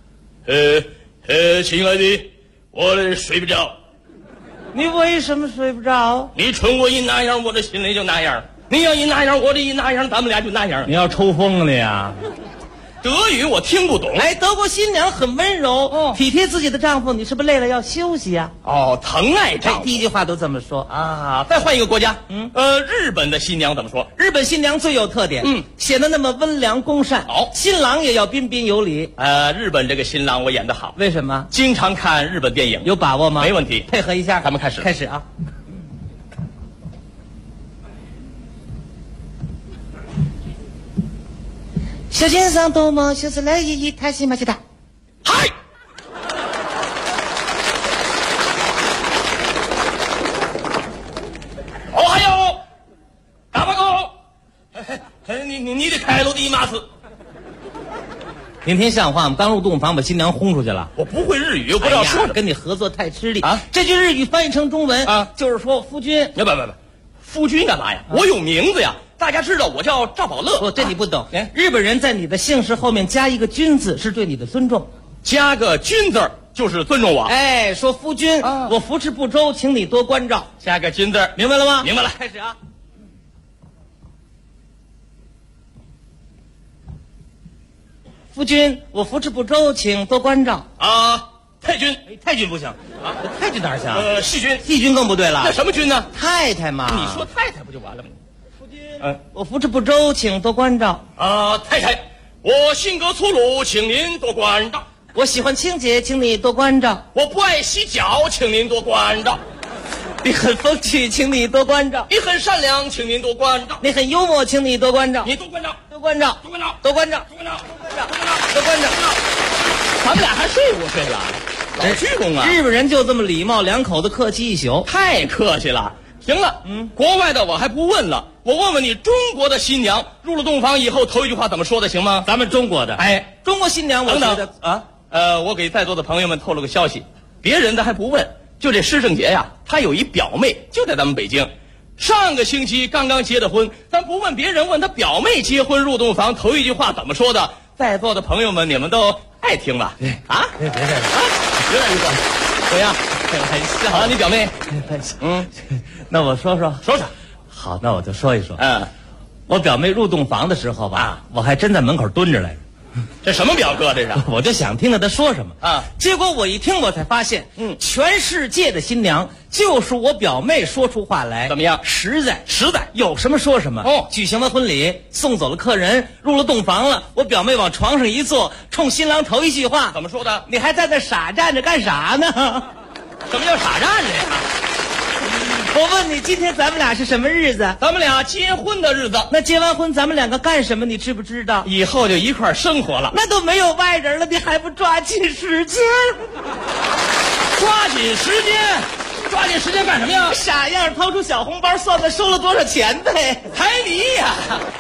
亲爱的，我睡不着。 你为什么睡不着？ 你冲我一那样，我的心里就那样。你要一那样，我这一那样，咱们俩就那样。 你要抽风了呀？ 德语我听不懂。 哎，德国新娘很温柔，体贴自己的丈夫。你是不是累了要休息啊？ 疼爱丈夫。 第一句话都这么说啊。再换一个国家，日本的新娘怎么说？ 日本新娘最有特点，显得那么温良恭善。新郎也要彬彬有礼。 日本这个新郎我演得好。 为什么？ 经常看日本电影。 有把握吗？ 没问题， 配合一下， 咱们开始。 开始啊。小先生どうも就是来一太西马西达。 嗨。还有，大报告。你的开路的马斯。 明天像话吗？刚入洞房把新娘轰出去了。 我不会日语，我不知道说什么。 跟你合作太吃力啊！这句日语翻译成中文啊，就是说夫君。 不，夫君干嘛呀？我有名字呀。大家知道我叫赵宝乐。 这你不懂。日本人在你的姓氏后面加一个君字是对你的尊重， 加个君字就是尊重我。 哎，说夫君，我扶持不周，请你多关照。 加个君字， 明白了吗？ 明白了。 开始啊。夫君，我扶持不周，请多关照。 太君， 太君不行啊！太君哪儿行？ 细君， 细君更不对了。 那什么君呢？ 太太嘛。 你说太太不就完了吗？ 我扶持不周，请多关照。 太太，我性格粗鲁，请您多关照。 我喜欢清洁，请你多关照。 我不爱洗脚，请您多关照。 你很风趣，请你多关照。 你很善良，请您多关照。 你很幽默，请你多关照。 你多关照， 多关照， 多关照， 多关照， 多关照， 多关照。 咱们俩还睡不睡了？老鞠躬啊！ 日本人就这么礼貌，两口子客气一宿。 太客气了。行了，国外的我还不问了，我问问你，中国的新娘入了洞房以后，头一句话怎么说的，行吗？ 咱们中国的， 哎， 中国新娘，我觉得我给在座的朋友们透露个消息，别人的还不问，就这施圣杰呀，他有一表妹，就在咱们北京，上个星期刚刚结的婚，咱不问别人，问他表妹结婚入洞房头一句话怎么说的？在座的朋友们，你们都爱听吧？ 别有点意思，怎么样？ 开玩笑啊，你表妹？ 那我说说。好，那我就说一说。我表妹入洞房的时候吧，我还真在门口蹲着来着。 这什么表哥这是？ 我就想听听他说什么啊。结果我一听，我才发现，全世界的新娘就是我表妹说出话来， 怎么样？ 实在，有什么说什么。举行完婚礼，送走了客人，入了洞房了，我表妹往床上一坐，冲新郎头一句话， 怎么说的？ 你还在那傻站着干啥呢？ 什么叫傻站着呀？ 我问你，今天咱们俩是什么日子？ 咱们俩结婚的日子。 那结完婚，咱们两个干什么？你知不知道？ 以后就一块生活了。 那都没有外人了，你还不抓紧时间？ 抓紧时间，抓抓紧时间干什么呀？ 傻样，掏出小红包算算收了多少钱呗。 还你呀！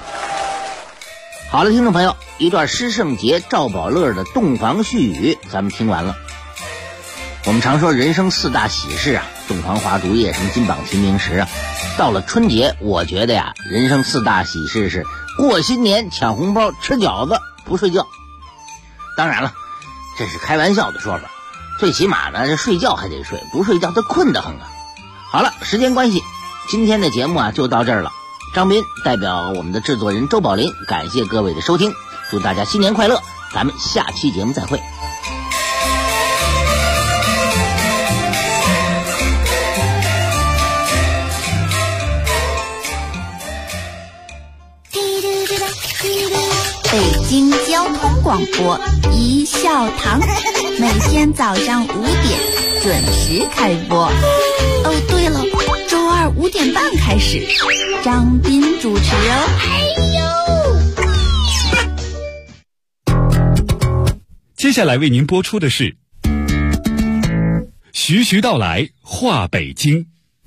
好了，听众朋友，一段施圣杰、赵宝乐的洞房絮语咱们听完了。我们常说人生4大喜事啊，洞房花烛夜，什么金榜题名时啊。到了春节，我觉得呀，人生4大喜事是过新年、抢红包、吃饺子、不睡觉。当然了，这是开玩笑的说法，最起码呢，这睡觉还得睡，不睡觉他困得很啊。好了，时间关系，今天的节目啊就到这儿了。张斌代表我们的制作人周宝林，感谢各位的收听，祝大家新年快乐，咱们下期节目再会。 北京交通广播一笑堂，每天早上5点准时开播。哦，对了，周二5点半开始，张斌主持哦。 接下来为您播出的是徐徐道来话北京。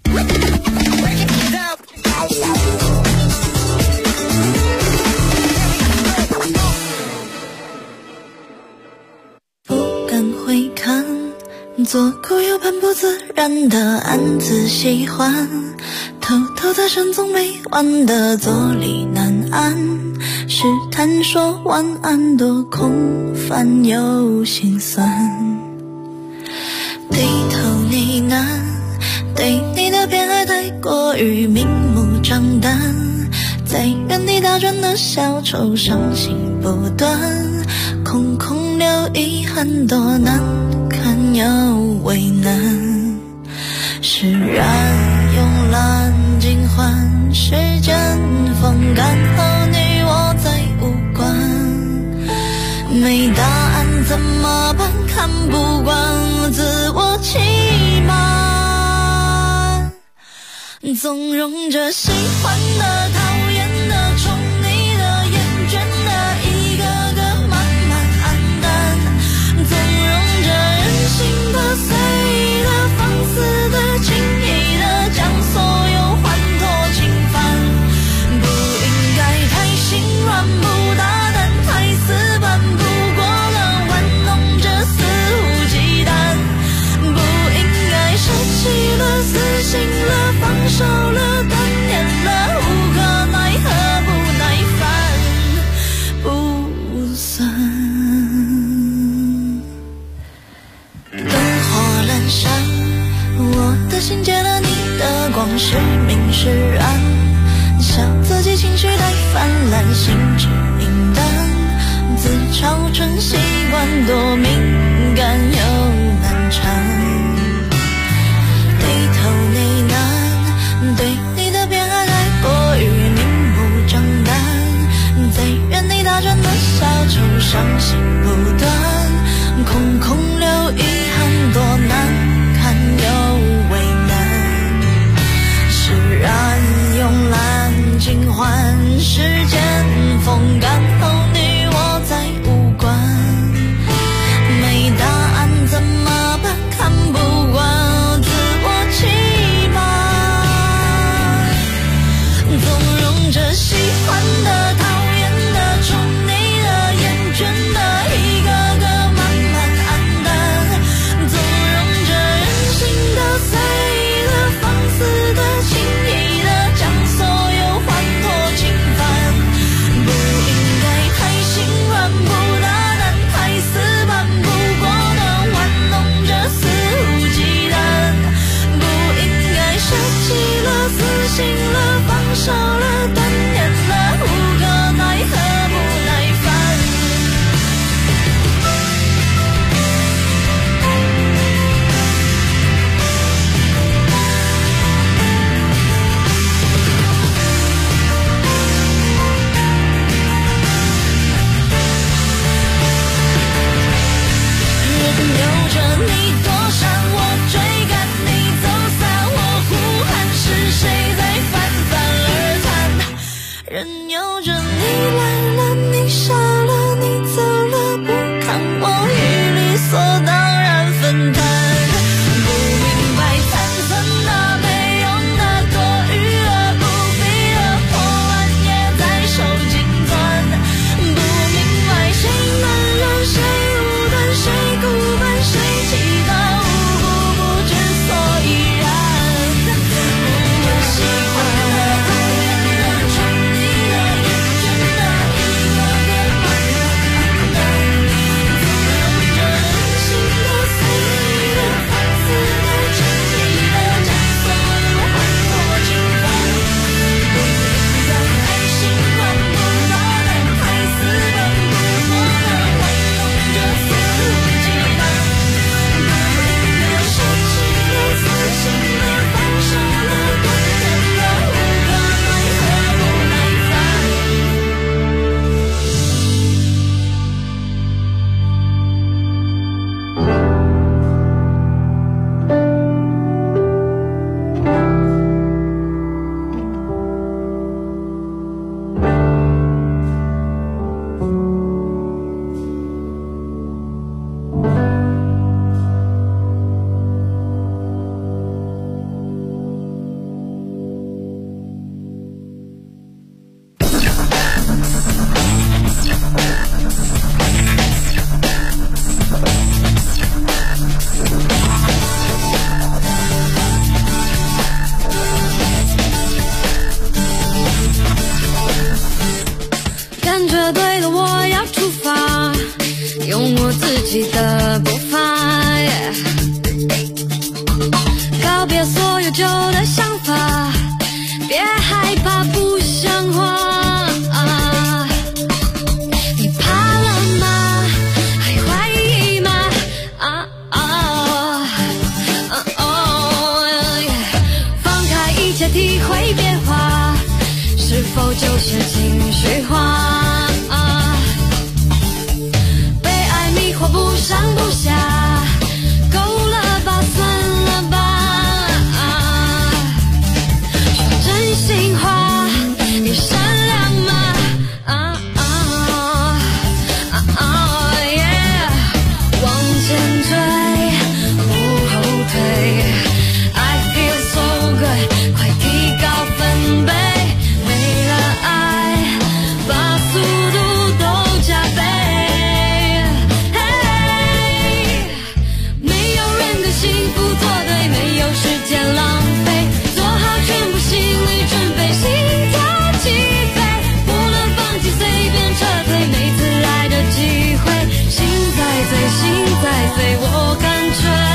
会看左顾右盼不自然的暗自喜欢，偷偷在深总没完的坐立难安，试探说晚安多空泛又心酸，低头呢喃，对你的偏爱太过于明目张胆，在原地打转的小丑伤心不断，空空留遗憾，多难堪又为难，释然慵懒尽欢，时间风干后你我再无关，没答案怎么办？看不惯自我欺瞒，纵容着喜欢的讨厌的宠你的厌倦的一个个慢慢黯淡，纵容着任性的随意的放肆的轻易的将所有欢脱侵犯，不应该太心软不大胆太死板，不过了玩弄着肆无忌惮，不应该舍弃了死心了放手了断念了无可奈何不耐烦不算，灯火阑珊，我的心借了你的光，是明是暗，笑自己情绪太泛滥，心智明淡，自嘲成习惯，多敏感又难缠，低头呢喃，对你的偏爱太过于明目张胆，在原地打转的小丑伤心不断，空空留遗憾，多难堪又为难，释然慵懒尽欢，时间风干后你我再无关，没答案怎么办？看不惯自我欺瞒，纵容着喜欢的讨厌的宠你的厌倦的一个个慢慢黯淡，纵容着任性的随意的放肆的轻易的将所有欢脱侵犯，不应该太心软不大胆太死板，不过的玩弄着肆无忌惮，不应该舍弃了死心了放手了断念了无可奈何不耐烦，任由着你躲闪，我追赶你走散，我呼喊是谁在泛泛而谈，任由着你来了你傻了你走了，不看我与理所当然分摊，不明白残存我自己的步伐，告别所有旧的想法，别害怕不像话。你怕了吗？还怀疑吗？放开一切，体会变化，是否就是情绪化？不上不下，够了吧，算了吧。说真心话，你善良吗？往前追，不后退。I feel so good， 快提高分贝，为了爱，把速度都加倍。幸福做对，没有时间浪费，做好全部心理准备，心跳起飞，不能放弃，随便撤退，每次来的机会，心在飞，心在飞，我敢追。